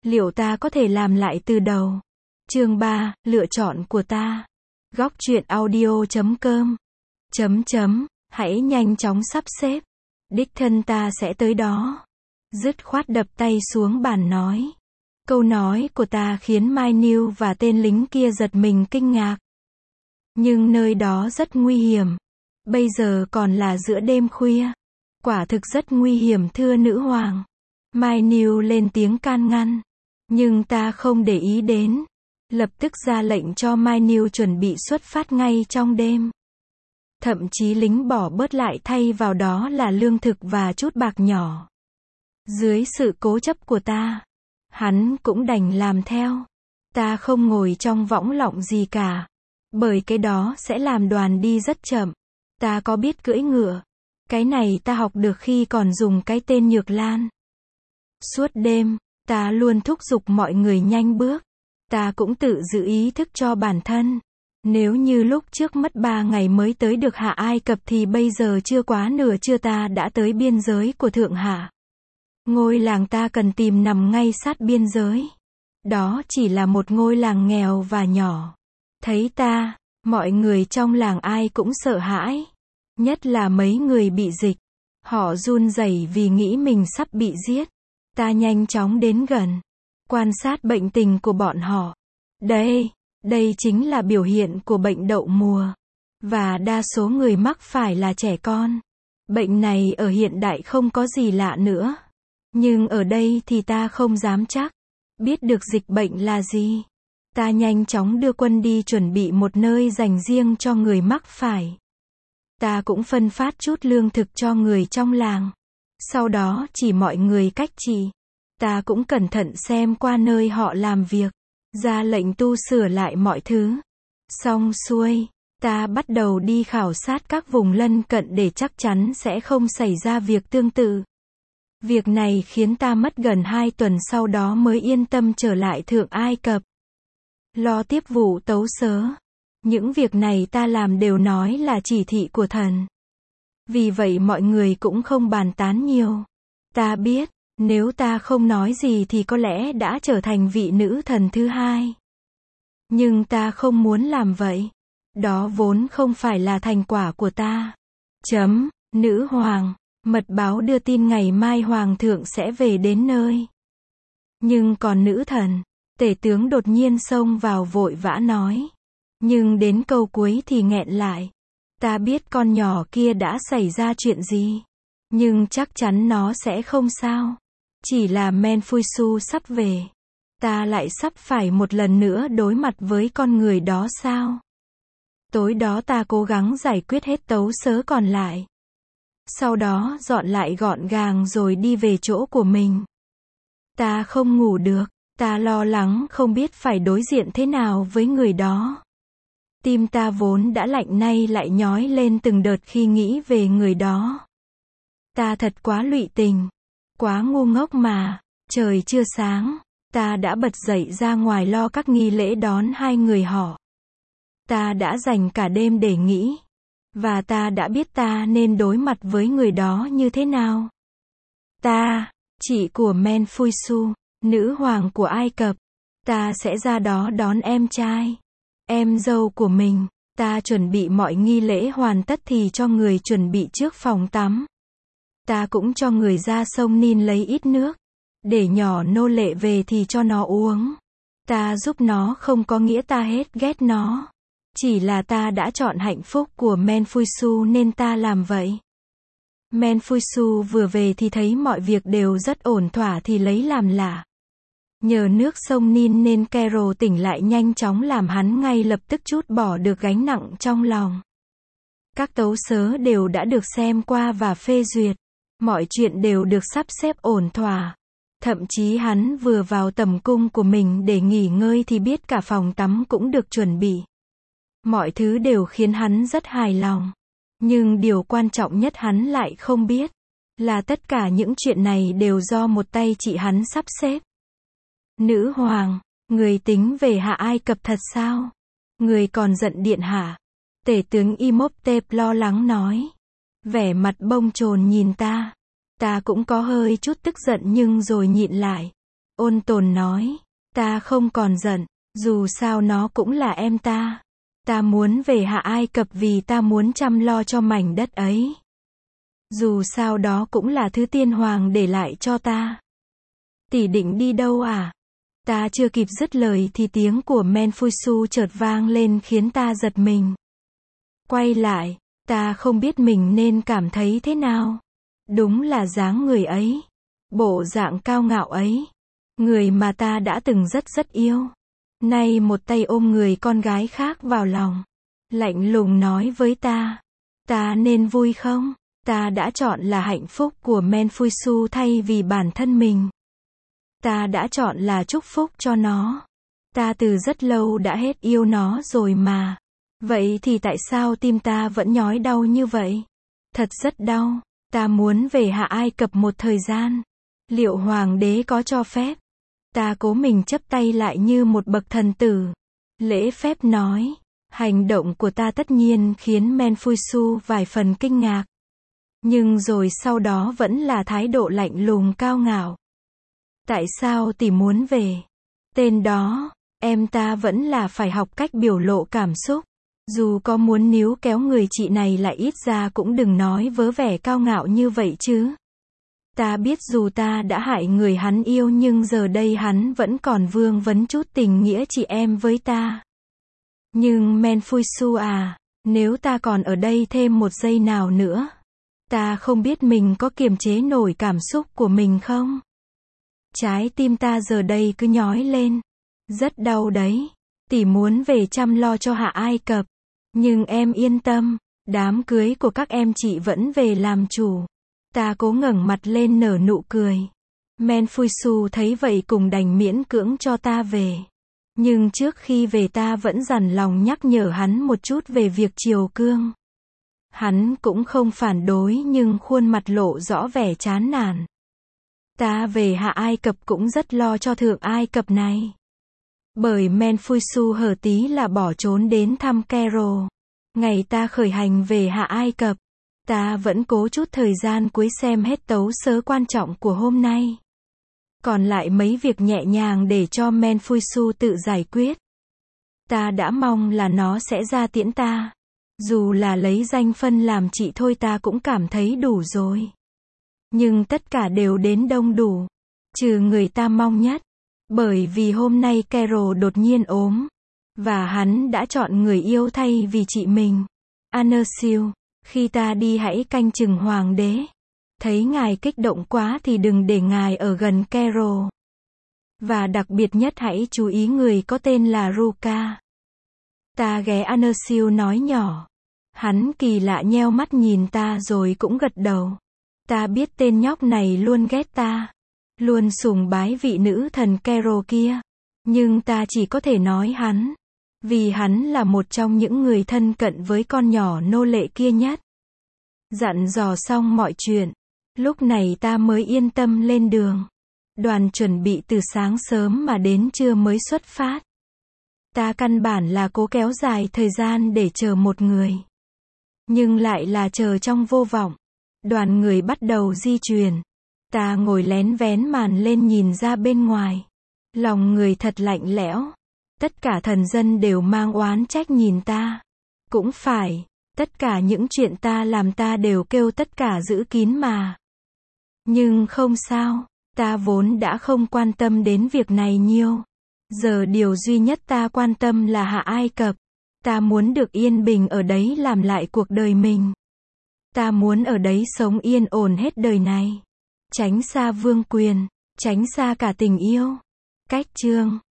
Liệu ta có thể làm lại từ đầu? Chương 3, lựa chọn của ta. Góc truyện audio.com. Hãy nhanh chóng sắp xếp. Đích thân ta sẽ tới đó. Dứt khoát đập tay xuống bàn nói. Câu nói của ta khiến Mai Nưu và tên lính kia giật mình kinh ngạc. Nhưng nơi đó rất nguy hiểm. Bây giờ còn là giữa đêm khuya. Quả thực rất nguy hiểm thưa nữ hoàng. Mai Nưu lên tiếng can ngăn. Nhưng ta không để ý đến. Lập tức ra lệnh cho Mai Nưu chuẩn bị xuất phát ngay trong đêm. Thậm chí lính bỏ bớt lại thay vào đó là lương thực và chút bạc nhỏ. Dưới sự cố chấp của ta, hắn cũng đành làm theo. Ta không ngồi trong võng lọng gì cả. Bởi cái đó sẽ làm đoàn đi rất chậm. Ta có biết cưỡi ngựa. Cái này ta học được khi còn dùng cái tên Nhược Lan. Suốt đêm, ta luôn thúc giục mọi người nhanh bước. Ta cũng tự giữ ý thức cho bản thân. Nếu như lúc trước mất 3 ngày mới tới được Hạ Ai Cập thì bây giờ chưa quá nửa trưa ta đã tới biên giới của Thượng Hạ. Ngôi làng ta cần tìm nằm ngay sát biên giới. Đó chỉ là một ngôi làng nghèo và nhỏ. Thấy ta, mọi người trong làng ai cũng sợ hãi. Nhất là mấy người bị dịch. Họ run rẩy vì nghĩ mình sắp bị giết. Ta nhanh chóng đến gần. Quan sát bệnh tình của bọn họ. Đây chính là biểu hiện của bệnh đậu mùa. Và đa số người mắc phải là trẻ con. Bệnh này ở hiện đại không có gì lạ nữa. Nhưng ở đây thì ta không dám chắc. Biết được dịch bệnh là gì. Ta nhanh chóng đưa quân đi chuẩn bị một nơi dành riêng cho người mắc phải. Ta cũng phân phát chút lương thực cho người trong làng. Sau đó chỉ mọi người cách trị. Ta cũng cẩn thận xem qua nơi họ làm việc. Ra lệnh tu sửa lại mọi thứ. Xong xuôi, ta bắt đầu đi khảo sát các vùng lân cận để chắc chắn sẽ không xảy ra việc tương tự. Việc này khiến ta mất gần 2 tuần sau đó mới yên tâm trở lại Thượng Ai Cập. Lo tiếp vụ tấu sớ. Những việc này ta làm đều nói là chỉ thị của thần. Vì vậy mọi người cũng không bàn tán nhiều. Ta biết, nếu ta không nói gì thì có lẽ đã trở thành vị nữ thần thứ hai. Nhưng ta không muốn làm vậy. Đó vốn không phải là thành quả của ta. Nữ hoàng, mật báo đưa tin ngày mai hoàng thượng sẽ về đến nơi. Nhưng còn nữ thần, tể tướng đột nhiên xông vào vội vã nói. Nhưng đến câu cuối thì nghẹn lại. Ta biết con nhỏ kia đã xảy ra chuyện gì. Nhưng chắc chắn nó sẽ không sao. Chỉ là Menfuisu sắp về. Ta lại sắp phải một lần nữa đối mặt với con người đó sao? Tối đó ta cố gắng giải quyết hết tấu sớ còn lại. Sau đó dọn lại gọn gàng rồi đi về chỗ của mình. Ta không ngủ được. Ta lo lắng không biết phải đối diện thế nào với người đó. Tim ta vốn đã lạnh nay lại nhói lên từng đợt khi nghĩ về người đó. Ta thật quá lụy tình. Quá ngu ngốc mà. Trời chưa sáng. Ta đã bật dậy ra ngoài lo các nghi lễ đón hai người họ. Ta đã dành cả đêm để nghĩ. Và ta đã biết ta nên đối mặt với người đó như thế nào. Ta, chị của Menfuisu, nữ hoàng của Ai Cập. Ta sẽ ra đó đón em trai. Em dâu của mình. Ta chuẩn bị mọi nghi lễ hoàn tất thì cho người chuẩn bị trước phòng tắm. Ta cũng cho người ra sông Nin lấy ít nước. Để nhỏ nô lệ về thì cho nó uống. Ta giúp nó không có nghĩa ta hết ghét nó. Chỉ là ta đã chọn hạnh phúc của Menfuisu nên ta làm vậy. Menfuisu vừa về thì thấy mọi việc đều rất ổn thỏa thì lấy làm lạ. Nhờ nước sông Nin nên Carol tỉnh lại nhanh chóng làm hắn ngay lập tức trút bỏ được gánh nặng trong lòng. Các tấu sớ đều đã được xem qua và phê duyệt. Mọi chuyện đều được sắp xếp ổn thỏa. Thậm chí hắn vừa vào tầm cung của mình để nghỉ ngơi thì biết cả phòng tắm cũng được chuẩn bị. Mọi thứ đều khiến hắn rất hài lòng. Nhưng điều quan trọng nhất hắn lại không biết. Là tất cả những chuyện này đều do một tay chị hắn sắp xếp. Nữ hoàng, người tính về Hạ Ai Cập thật sao? Người còn giận điện hạ. Tể tướng Imhotep lo lắng nói. Vẻ mặt bông chồn nhìn ta. Ta cũng có hơi chút tức giận nhưng rồi nhịn lại. Ôn Tồn nói, ta không còn giận, dù sao nó cũng là em ta. Ta muốn về Hạ Ai Cập vì ta muốn chăm lo cho mảnh đất ấy. Dù sao đó cũng là thứ tiên hoàng để lại cho ta. Tỷ định đi đâu à? Ta chưa kịp dứt lời thì tiếng của Menfusu chợt vang lên khiến ta giật mình. Quay lại, ta không biết mình nên cảm thấy thế nào. Đúng là dáng người ấy, bộ dạng cao ngạo ấy, người mà ta đã từng rất rất yêu. Nay một tay ôm người con gái khác vào lòng, lạnh lùng nói với ta nên vui không? Ta đã chọn là hạnh phúc của Menfusu thay vì bản thân mình. Ta đã chọn là chúc phúc cho nó. Ta từ rất lâu đã hết yêu nó rồi mà. Vậy thì tại sao tim ta vẫn nhói đau như vậy? Thật rất đau. Ta muốn về Hạ Ai Cập một thời gian. Liệu hoàng đế có cho phép? Ta cố mình chắp tay lại như một bậc thần tử. Lễ phép nói. Hành động của ta tất nhiên khiến Menfusu vài phần kinh ngạc. Nhưng rồi sau đó vẫn là thái độ lạnh lùng cao ngạo. Tại sao tỷ muốn về? Tên đó, em ta vẫn là phải học cách biểu lộ cảm xúc. Dù có muốn níu kéo người chị này lại ít ra cũng đừng nói vớ vẻ cao ngạo như vậy chứ. Ta biết dù ta đã hại người hắn yêu nhưng giờ đây hắn vẫn còn vương vấn chút tình nghĩa chị em với ta. Nhưng Menfusu à, nếu ta còn ở đây thêm một giây nào nữa, ta không biết mình có kiềm chế nổi cảm xúc của mình không? Trái tim ta giờ đây cứ nhói lên. Rất đau đấy. Tỷ muốn về chăm lo cho Hạ Ai Cập. Nhưng em yên tâm, đám cưới của các em chị vẫn về làm chủ. Ta cố ngẩng mặt lên nở nụ cười. Menfusu thấy vậy cùng đành miễn cưỡng cho ta về. Nhưng trước khi về ta vẫn dằn lòng nhắc nhở hắn một chút về việc triều cương. Hắn cũng không phản đối nhưng khuôn mặt lộ rõ vẻ chán nản. Ta về Hạ Ai Cập cũng rất lo cho Thượng Ai Cập này. Bởi Menfusu hở tí là bỏ trốn đến thăm Cairo. Ngày ta khởi hành về Hạ Ai Cập, ta vẫn cố chút thời gian cuối xem hết tấu sớ quan trọng của hôm nay. Còn lại mấy việc nhẹ nhàng để cho Menfusu tự giải quyết. Ta đã mong là nó sẽ ra tiễn ta. Dù là lấy danh phân làm chị thôi ta cũng cảm thấy đủ rồi. Nhưng tất cả đều đến đông đủ. Trừ người ta mong nhất. Bởi vì hôm nay Cairo đột nhiên ốm. Và hắn đã chọn người yêu thay vì chị mình. Anersil, khi ta đi hãy canh chừng hoàng đế. Thấy ngài kích động quá thì đừng để ngài ở gần Cairo. Và đặc biệt nhất hãy chú ý người có tên là Ruka. Ta ghé Anersil nói nhỏ. Hắn kỳ lạ nheo mắt nhìn ta rồi cũng gật đầu. Ta biết tên nhóc này luôn ghét ta. Luôn sùng bái vị nữ thần Cairo kia. Nhưng ta chỉ có thể nói hắn. Vì hắn là một trong những người thân cận với con nhỏ nô lệ kia nhất. Dặn dò xong mọi chuyện. Lúc này ta mới yên tâm lên đường. Đoàn chuẩn bị từ sáng sớm mà đến trưa mới xuất phát. Ta căn bản là cố kéo dài thời gian để chờ một người. Nhưng lại là chờ trong vô vọng. Đoàn người bắt đầu di chuyển. Ta ngồi lén vén màn lên nhìn ra bên ngoài. Lòng người thật lạnh lẽo. Tất cả thần dân đều mang oán trách nhìn ta. Cũng phải, tất cả những chuyện ta làm ta đều kêu tất cả giữ kín mà. Nhưng không sao, ta vốn đã không quan tâm đến việc này nhiều. Giờ điều duy nhất ta quan tâm là Hạ Ai Cập. Ta muốn được yên bình ở đấy làm lại cuộc đời mình. Ta muốn ở đấy sống yên ổn hết đời này. Tránh xa vương quyền, tránh xa cả tình yêu. Cách chương